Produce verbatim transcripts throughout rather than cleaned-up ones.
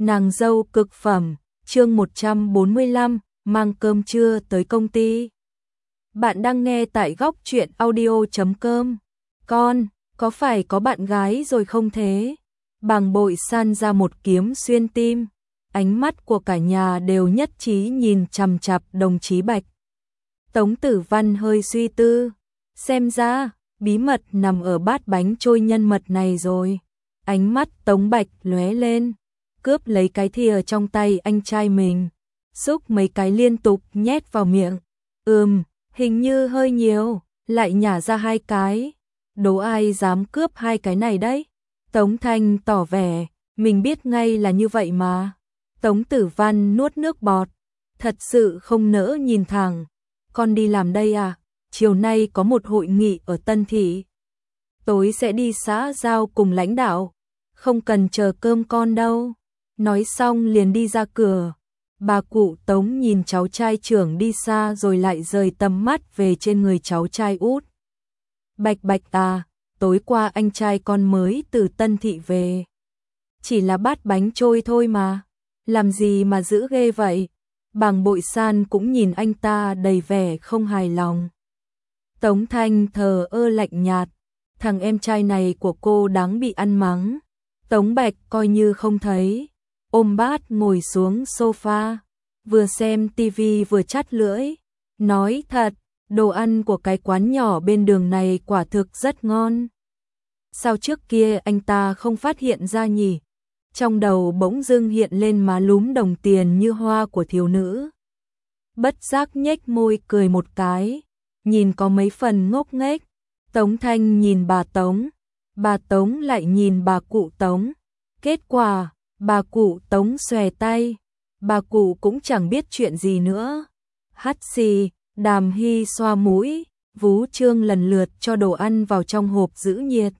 Nàng dâu cực phẩm, chương một trăm bốn mươi lăm, mang cơm trưa tới công ty. Bạn đang nghe tại góc truyện audio chấm com. Con, có phải có bạn gái rồi không thế? Bàng Bội San ra một kiếm xuyên tim. Ánh mắt của cả nhà đều nhất trí nhìn chằm chằm đồng chí Bạch. Tống Tử Văn hơi suy tư. Xem ra, bí mật nằm ở bát bánh trôi nhân mật này rồi. Ánh mắt Tống Bạch lóe lên, cướp lấy cái thìa trong tay anh trai mình, xúc mấy cái liên tục nhét vào miệng. Ừm, hình như hơi nhiều, lại nhả ra hai cái. Đố ai dám cướp hai cái này đấy? Tống Thanh tỏ vẻ, mình biết ngay là như vậy mà. Tống Tử Văn nuốt nước bọt, thật sự không nỡ nhìn thẳng. Con đi làm đây à? Chiều nay có một hội nghị ở Tân Thị. Tối sẽ đi xã giao cùng lãnh đạo, không cần chờ cơm con đâu. Nói xong liền đi ra cửa. Bà cụ Tống nhìn cháu trai trưởng đi xa rồi lại rời tầm mắt về trên người cháu trai út. Bạch Bạch à, tối qua anh trai con mới từ Tân Thị về. Chỉ là bát bánh trôi thôi mà, làm gì mà giữ ghê vậy? Bàng Bội San cũng nhìn anh ta đầy vẻ không hài lòng. Tống Thanh thờ ơ lạnh nhạt, thằng em trai này của cô đáng bị ăn mắng. Tống Bạch coi như không thấy, ôm bát ngồi xuống sofa, vừa xem tivi vừa chắt lưỡi. Nói thật, đồ ăn của cái quán nhỏ bên đường này quả thực rất ngon. Sao trước kia anh ta không phát hiện ra nhỉ? Trong đầu bỗng dưng hiện lên má lúm đồng tiền như hoa của thiếu nữ. Bất giác nhếch môi cười một cái, nhìn có mấy phần ngốc nghếch. Tống Thanh nhìn bà Tống, bà Tống lại nhìn bà cụ Tống. Kết quả, bà cụ Tống xòe tay, bà cụ cũng chẳng biết chuyện gì nữa. Hắt xì, Đàm Hy xoa mũi, Vú Trương lần lượt cho đồ ăn vào trong hộp giữ nhiệt.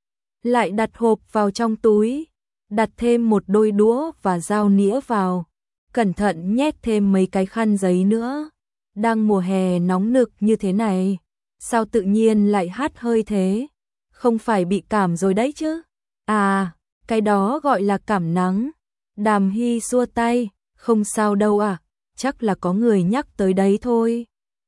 Lại đặt hộp vào trong túi, đặt thêm một đôi đũa và dao nĩa vào. Cẩn thận nhét thêm mấy cái khăn giấy nữa. Đang mùa hè nóng nực như thế này, sao tự nhiên lại hắt hơi thế? Không phải bị cảm rồi đấy chứ? À, cái đó gọi là cảm nắng. Đàm Hy xua tay, không sao đâu à, chắc là có người nhắc tới đấy thôi.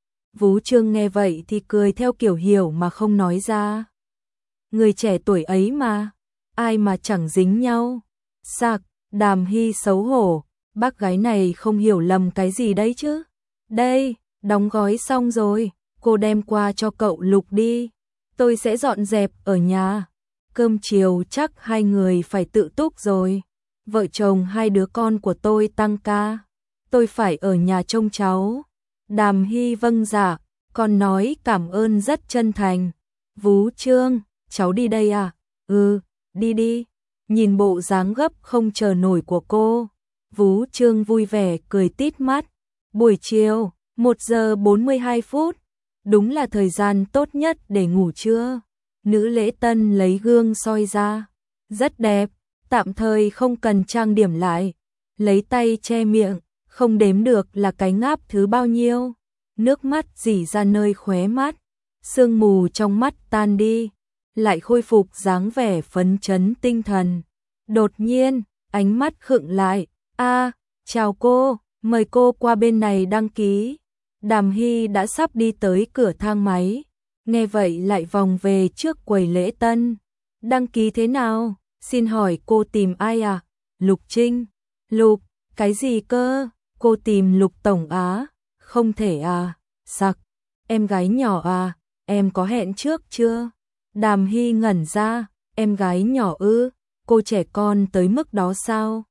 Vú Trương nghe vậy thì cười theo kiểu hiểu mà không nói ra. Người trẻ tuổi ấy mà, ai mà chẳng dính nhau. Sạc, Đàm Hy xấu hổ, bác gái này không hiểu lầm cái gì đấy chứ. Đây, đóng gói xong rồi, cô đem qua cho cậu Lục đi. Tôi sẽ dọn dẹp ở nhà. Cơm chiều chắc hai người phải tự túc rồi. Vợ chồng hai đứa con của tôi tăng ca, tôi phải ở nhà trông cháu. Đàm Hy vâng dạ, con nói cảm ơn rất chân thành. Vú Trương, cháu đi đây à? Ừ, đi đi. Nhìn bộ dáng gấp không chờ nổi của cô, Vú Trương vui vẻ cười tít mắt. Buổi chiều, một giờ bốn mươi hai phút, đúng là thời gian tốt nhất để ngủ trưa. Nữ lễ tân lấy gương soi ra, rất đẹp, tạm thời không cần trang điểm lại. Lấy tay che miệng, không đếm được là cái ngáp thứ bao nhiêu. Nước mắt rỉ ra nơi khóe mắt, sương mù trong mắt tan đi, lại khôi phục dáng vẻ phấn chấn tinh thần. Đột nhiên, ánh mắt khựng lại. A, chào cô, mời cô qua bên này đăng ký. Đàm Hy đã sắp đi tới cửa thang máy, nghe vậy lại vòng về trước quầy lễ tân. Đăng ký thế nào? Xin hỏi cô tìm ai à? Lục Trinh. Lục, cái gì cơ? Cô tìm Lục Tổng Á? Không thể à? Sặc, em gái nhỏ à? Em có hẹn trước chưa? Đàm Hy ngẩn ra, em gái nhỏ ư? Cô trẻ con tới mức đó sao?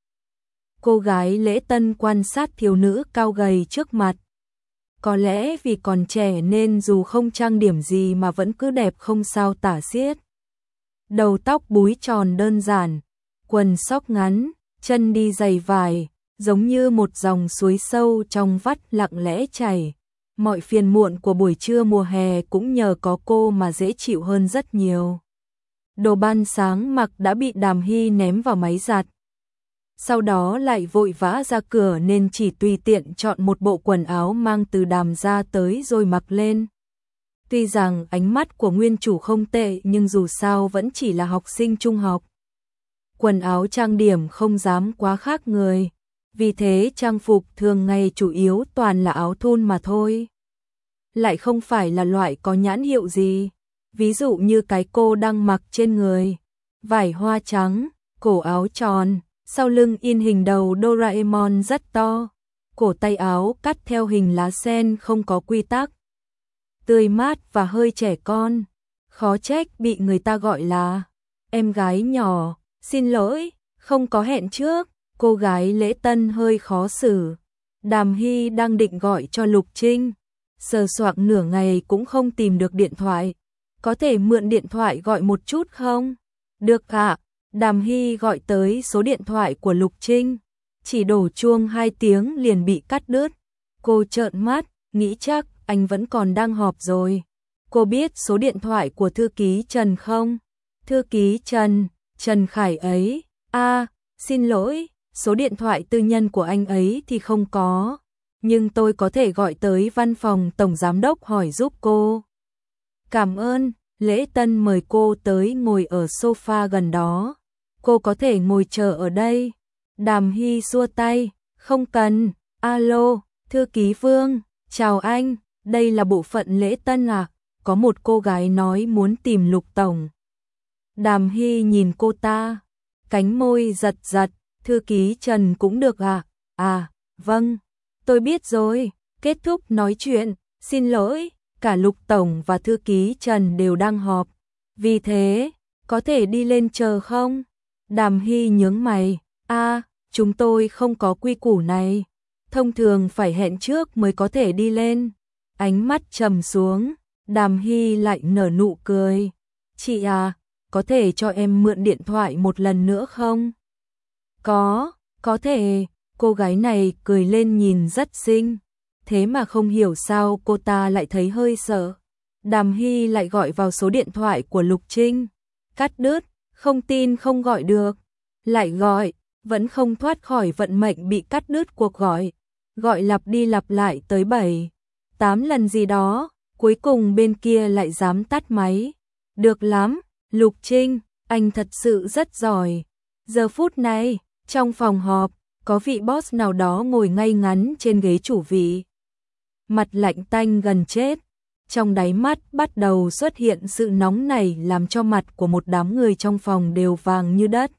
Cô gái lễ tân quan sát thiếu nữ cao gầy trước mặt. Có lẽ vì còn trẻ nên dù không trang điểm gì mà vẫn cứ đẹp không sao tả xiết. Đầu tóc búi tròn đơn giản, quần sóc ngắn, chân đi giày vải, giống như một dòng suối sâu trong vắt lặng lẽ chảy. Mọi phiền muộn của buổi trưa mùa hè cũng nhờ có cô mà dễ chịu hơn rất nhiều. Đồ ban sáng mặc đã bị Đàm Hy ném vào máy giặt. Sau đó lại vội vã ra cửa nên chỉ tùy tiện chọn một bộ quần áo mang từ Đàm ra tới rồi mặc lên. Tuy rằng ánh mắt của nguyên chủ không tệ nhưng dù sao vẫn chỉ là học sinh trung học. quần áo trang điểm không dám quá khác người, vì thế trang phục thường ngày chủ yếu toàn là áo thun mà thôi. Lại không phải là loại có nhãn hiệu gì, ví dụ như cái cô đang mặc trên người, vải hoa trắng, cổ áo tròn, sau lưng in hình đầu Doraemon rất to, cổ tay áo cắt theo hình lá sen không có quy tắc, tươi mát và hơi trẻ con, khó trách bị người ta gọi là em gái nhỏ. Xin lỗi, không có hẹn trước. Cô gái lễ tân hơi khó xử. Đàm Hy đang định gọi cho Lục Trinh, sờ soạng nửa ngày cũng không tìm được điện thoại. Có thể mượn điện thoại gọi một chút không? Được ạ. Đàm Hy gọi tới số điện thoại của Lục Trinh, chỉ đổ chuông hai tiếng liền bị cắt đứt. Cô trợn mắt, nghĩ chắc anh vẫn còn đang họp rồi. Cô biết số điện thoại của thư ký Trần không? Thư ký Trần, Trần Khải ấy. A, à, xin lỗi, số điện thoại tư nhân của anh ấy thì không có, nhưng tôi có thể gọi tới văn phòng tổng giám đốc hỏi giúp cô. Cảm ơn. Lễ tân mời cô tới ngồi ở sofa gần đó. Cô có thể ngồi chờ ở đây. Đàm Hy xua tay, không cần. Alo, thư ký Vương, chào anh, đây là bộ phận lễ tân à? Có một cô gái nói muốn tìm Lục tổng. Đàm Hy nhìn cô ta, cánh môi giật giật, thư ký Trần cũng được à? À, vâng, tôi biết rồi. Kết thúc nói chuyện, xin lỗi, cả Lục tổng và thư ký Trần đều đang họp, vì thế, có thể đi lên chờ không? Đàm Hy nhướng mày, a, à, chúng tôi không có quy củ này, thông thường phải hẹn trước mới có thể đi lên. Ánh mắt trầm xuống, Đàm Hy lại nở nụ cười, chị à, có thể cho em mượn điện thoại một lần nữa không? Có, có thể. Cô gái này cười lên nhìn rất xinh, thế mà không hiểu sao cô ta lại thấy hơi sợ. Đàm Hy lại gọi vào số điện thoại của Lục Trinh, cắt đứt, không tin không gọi được, lại gọi, vẫn không thoát khỏi vận mệnh bị cắt đứt cuộc gọi, gọi lặp đi lặp lại tới bảy, tám lần gì đó, cuối cùng bên kia lại dám tắt máy. Được lắm, Lục Trinh, anh thật sự rất giỏi. Giờ phút này, trong phòng họp, có vị boss nào đó ngồi ngay ngắn trên ghế chủ vị. Mặt lạnh tanh gần chết, trong đáy mắt bắt đầu xuất hiện sự nóng nảy làm cho mặt của một đám người trong phòng đều vàng như đất.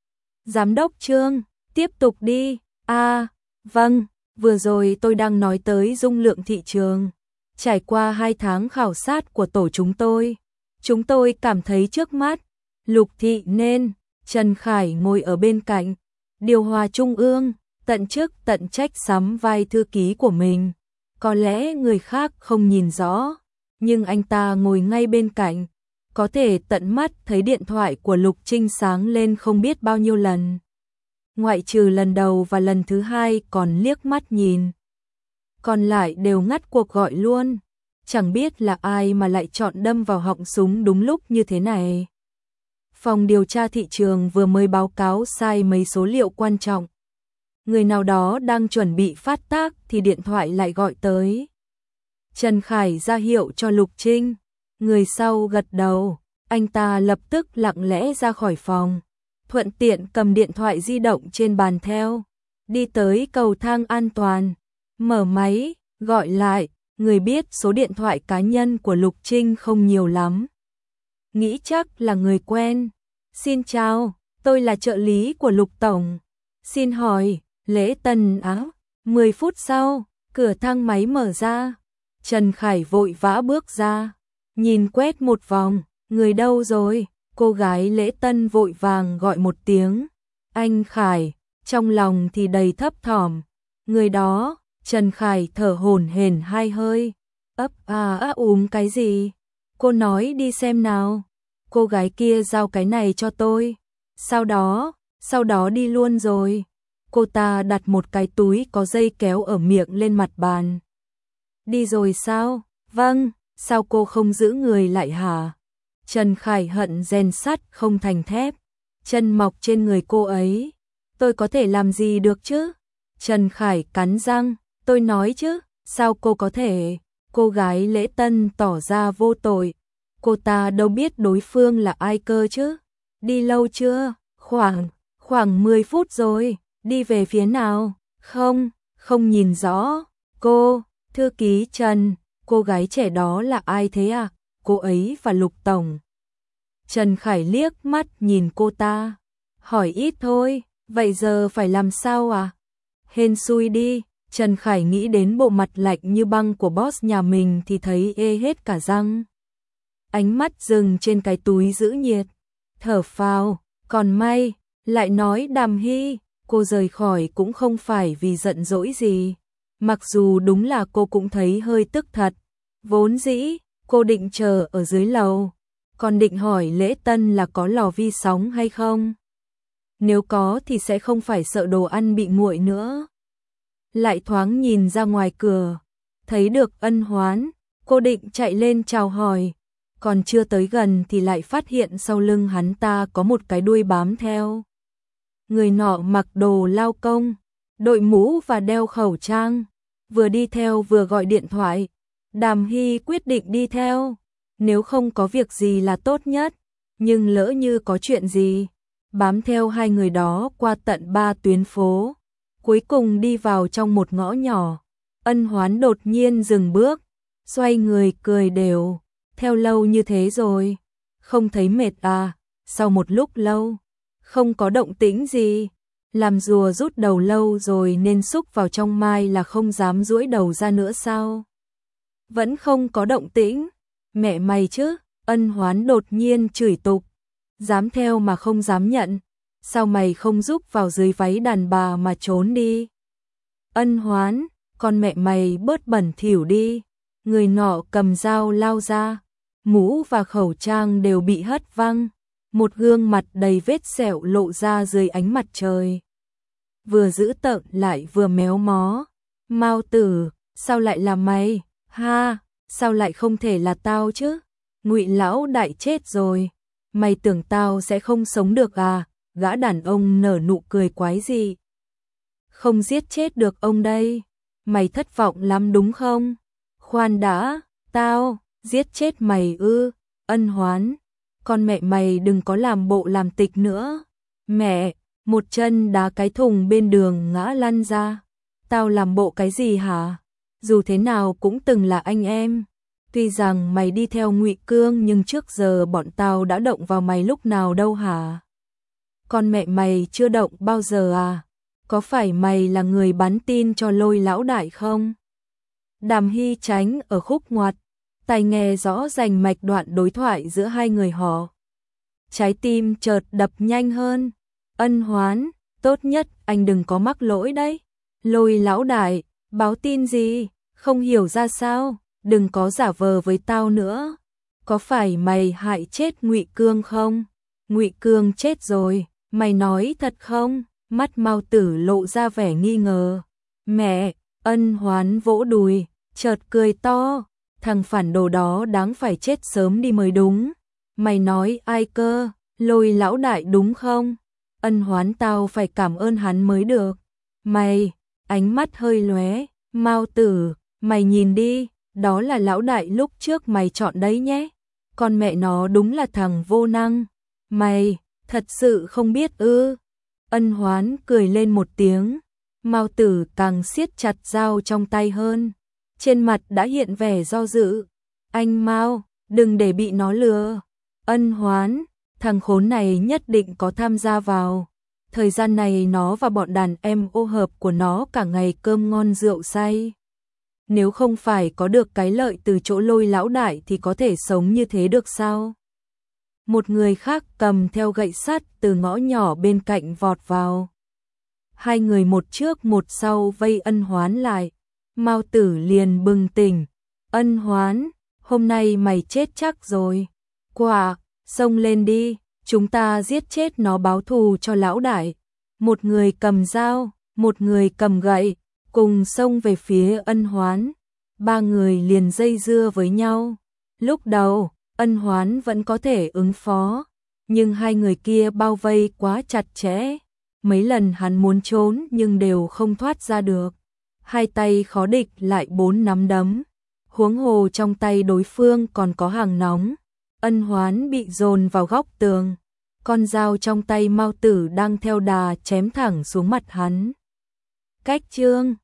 Giám đốc Trương, tiếp tục đi. A, à, vâng, vừa rồi tôi đang nói tới dung lượng thị trường. Trải qua hai tháng khảo sát của tổ chúng tôi, chúng tôi cảm thấy trước mắt, Lục Thị nên, Trần Khải ngồi ở bên cạnh, điều hòa trung ương, tận chức tận trách sắm vai thư ký của mình. Có lẽ người khác không nhìn rõ, nhưng anh ta ngồi ngay bên cạnh, có thể tận mắt thấy điện thoại của Lục Trinh sáng lên không biết bao nhiêu lần. Ngoại trừ lần đầu và lần thứ hai còn liếc mắt nhìn, còn lại đều ngắt cuộc gọi luôn. Chẳng biết là ai mà lại chọn đâm vào họng súng đúng lúc như thế này. Phòng điều tra thị trường vừa mới báo cáo sai mấy số liệu quan trọng. Người nào đó đang chuẩn bị phát tác thì điện thoại lại gọi tới. Trần Khải ra hiệu cho Lục Trinh. Người sau gật đầu, anh ta lập tức lặng lẽ ra khỏi phòng. Thuận tiện cầm điện thoại di động trên bàn theo. Đi tới cầu thang an toàn. Mở máy, gọi lại. Người biết số điện thoại cá nhân của Lục Trinh không nhiều lắm. Nghĩ chắc là người quen. Xin chào, tôi là trợ lý của Lục Tổng. Xin hỏi, lễ tân áo. mười phút sau, cửa thang máy mở ra. Trần Khải vội vã bước ra. Nhìn quét một vòng, người đâu rồi? Cô gái lễ tân vội vàng gọi một tiếng. Anh Khải, trong lòng thì đầy thấp thỏm. Người đó, Trần Khải thở hổn hển hai hơi. Ấp à á úm cái gì? Cô nói đi xem nào. Cô gái kia giao cái này cho tôi. Sau đó, sau đó đi luôn rồi. Cô ta đặt một cái túi có dây kéo ở miệng lên mặt bàn. Đi rồi sao? Vâng, sao cô không giữ người lại hả? Trần Khải hận rèn sắt không thành thép. Chân mọc trên người cô ấy. Tôi có thể làm gì được chứ? Trần Khải cắn răng. Tôi nói chứ, sao cô có thể? Cô gái lễ tân tỏ ra vô tội. Cô ta đâu biết đối phương là ai cơ chứ? Đi lâu chưa? Khoan Khoảng, khoảng mười phút rồi, đi về phía nào? Không, không nhìn rõ. Cô, thư ký Trần, cô gái trẻ đó là ai thế à? Cô ấy và Lục Tổng. Trần Khải liếc mắt nhìn cô ta, hỏi ít thôi, vậy giờ phải làm sao à? Hên xui đi. Trần Khải nghĩ đến bộ mặt lạnh như băng của boss nhà mình thì thấy ê hết cả răng. Ánh mắt dừng trên cái túi giữ nhiệt, thở phào, còn may, lại nói Đàm Hy, cô rời khỏi cũng không phải vì giận dỗi gì. Mặc dù đúng là cô cũng thấy hơi tức thật, vốn dĩ, cô định chờ ở dưới lầu, còn định hỏi lễ tân là có lò vi sóng hay không. Nếu có thì sẽ không phải sợ đồ ăn bị nguội nữa. Lại thoáng nhìn ra ngoài cửa, thấy được Ân Hoán, cô định chạy lên chào hỏi, còn chưa tới gần thì lại phát hiện sau lưng hắn ta có một cái đuôi bám theo. Người nọ mặc đồ lao công, đội mũ và đeo khẩu trang, vừa đi theo vừa gọi điện thoại. Đàm Hy quyết định đi theo, nếu không có việc gì là tốt nhất, nhưng lỡ như có chuyện gì, bám theo hai người đó qua tận ba tuyến phố, cuối cùng đi vào trong một ngõ nhỏ. Ân Hoán đột nhiên dừng bước, xoay người cười đều, theo lâu như thế rồi, không thấy mệt à? Sau một lúc lâu, không có động tĩnh gì, làm rùa rút đầu lâu rồi nên xúc vào trong mai là không dám duỗi đầu ra nữa sao? Vẫn không có động tĩnh, mẹ mày chứ. Ân Hoán đột nhiên chửi tục, dám theo mà không dám nhận, sao mày không giúp vào dưới váy đàn bà mà trốn đi? Ân Hoán, con mẹ mày bớt bẩn thỉu đi. Người nọ cầm dao lao ra, mũ và khẩu trang đều bị hất văng, một gương mặt đầy vết sẹo lộ ra dưới ánh mặt trời. Vừa dữ tợn lại vừa méo mó. Mao Tử, sao lại là mày? Ha, sao lại không thể là tao chứ? Ngụy lão đại chết rồi, mày tưởng tao sẽ không sống được à? Gã đàn ông nở nụ cười quái dị. Không giết chết được ông đây, mày thất vọng lắm đúng không? Khoan đã, tao giết chết mày ư? Ân Hoán, con mẹ mày đừng có làm bộ làm tịch nữa. Mẹ, một chân đá cái thùng bên đường ngã lăn ra. Tao làm bộ cái gì hả? Dù thế nào cũng từng là anh em. Tuy rằng mày đi theo Ngụy Cương nhưng trước giờ bọn tao đã động vào mày lúc nào đâu hả? Con mẹ mày chưa động bao giờ à? Có phải mày là người bắn tin cho Lôi lão đại không? Đàm Hy tránh ở khúc ngoặt, tai nghe rõ rành mạch đoạn đối thoại giữa hai người họ. Trái tim chợt đập nhanh hơn. Ân Hoán, tốt nhất anh đừng có mắc lỗi đấy. Lôi lão đại, báo tin gì? Không hiểu ra sao? Đừng có giả vờ với tao nữa. Có phải mày hại chết Ngụy Cương không? Ngụy Cương chết rồi, mày nói thật không? Mắt Mao Tử lộ ra vẻ nghi ngờ. Mẹ, Ân Hoán vỗ đùi, chợt cười to. Thằng phản đồ đó đáng phải chết sớm đi mới đúng. Mày nói ai cơ? Lôi lão đại đúng không? Ân Hoán tao phải cảm ơn hắn mới được. Mày, ánh mắt hơi lóe. Mao Tử, mày nhìn đi, đó là lão đại lúc trước mày chọn đấy nhé. Con mẹ nó đúng là thằng vô năng. Mày, thật sự không biết ư? Ân Hoán cười lên một tiếng. Mao Tử càng siết chặt dao trong tay hơn. Trên mặt đã hiện vẻ do dự. Anh Mao, đừng để bị nó lừa. Ân Hoán, thằng khốn này nhất định có tham gia vào. Thời gian này nó và bọn đàn em ô hợp của nó cả ngày cơm ngon rượu say. Nếu không phải có được cái lợi từ chỗ Lôi lão đại thì có thể sống như thế được sao? Một người khác cầm theo gậy sắt từ ngõ nhỏ bên cạnh vọt vào. Hai người một trước một sau vây Ân Hoán lại. Mao Tử liền bừng tỉnh. Ân Hoán, hôm nay mày chết chắc rồi. Quả, xông lên đi, chúng ta giết chết nó báo thù cho lão đại. Một người cầm dao, một người cầm gậy, cùng xông về phía Ân Hoán. Ba người liền dây dưa với nhau. Lúc đầu, Ân Hoán vẫn có thể ứng phó, nhưng hai người kia bao vây quá chặt chẽ. Mấy lần hắn muốn trốn nhưng đều không thoát ra được. Hai tay khó địch lại bốn nắm đấm. Huống hồ trong tay đối phương còn có hàng nóng. Ân Hoán bị dồn vào góc tường. con dao trong tay Mao Tử đang theo đà chém thẳng xuống mặt hắn. Cách Trương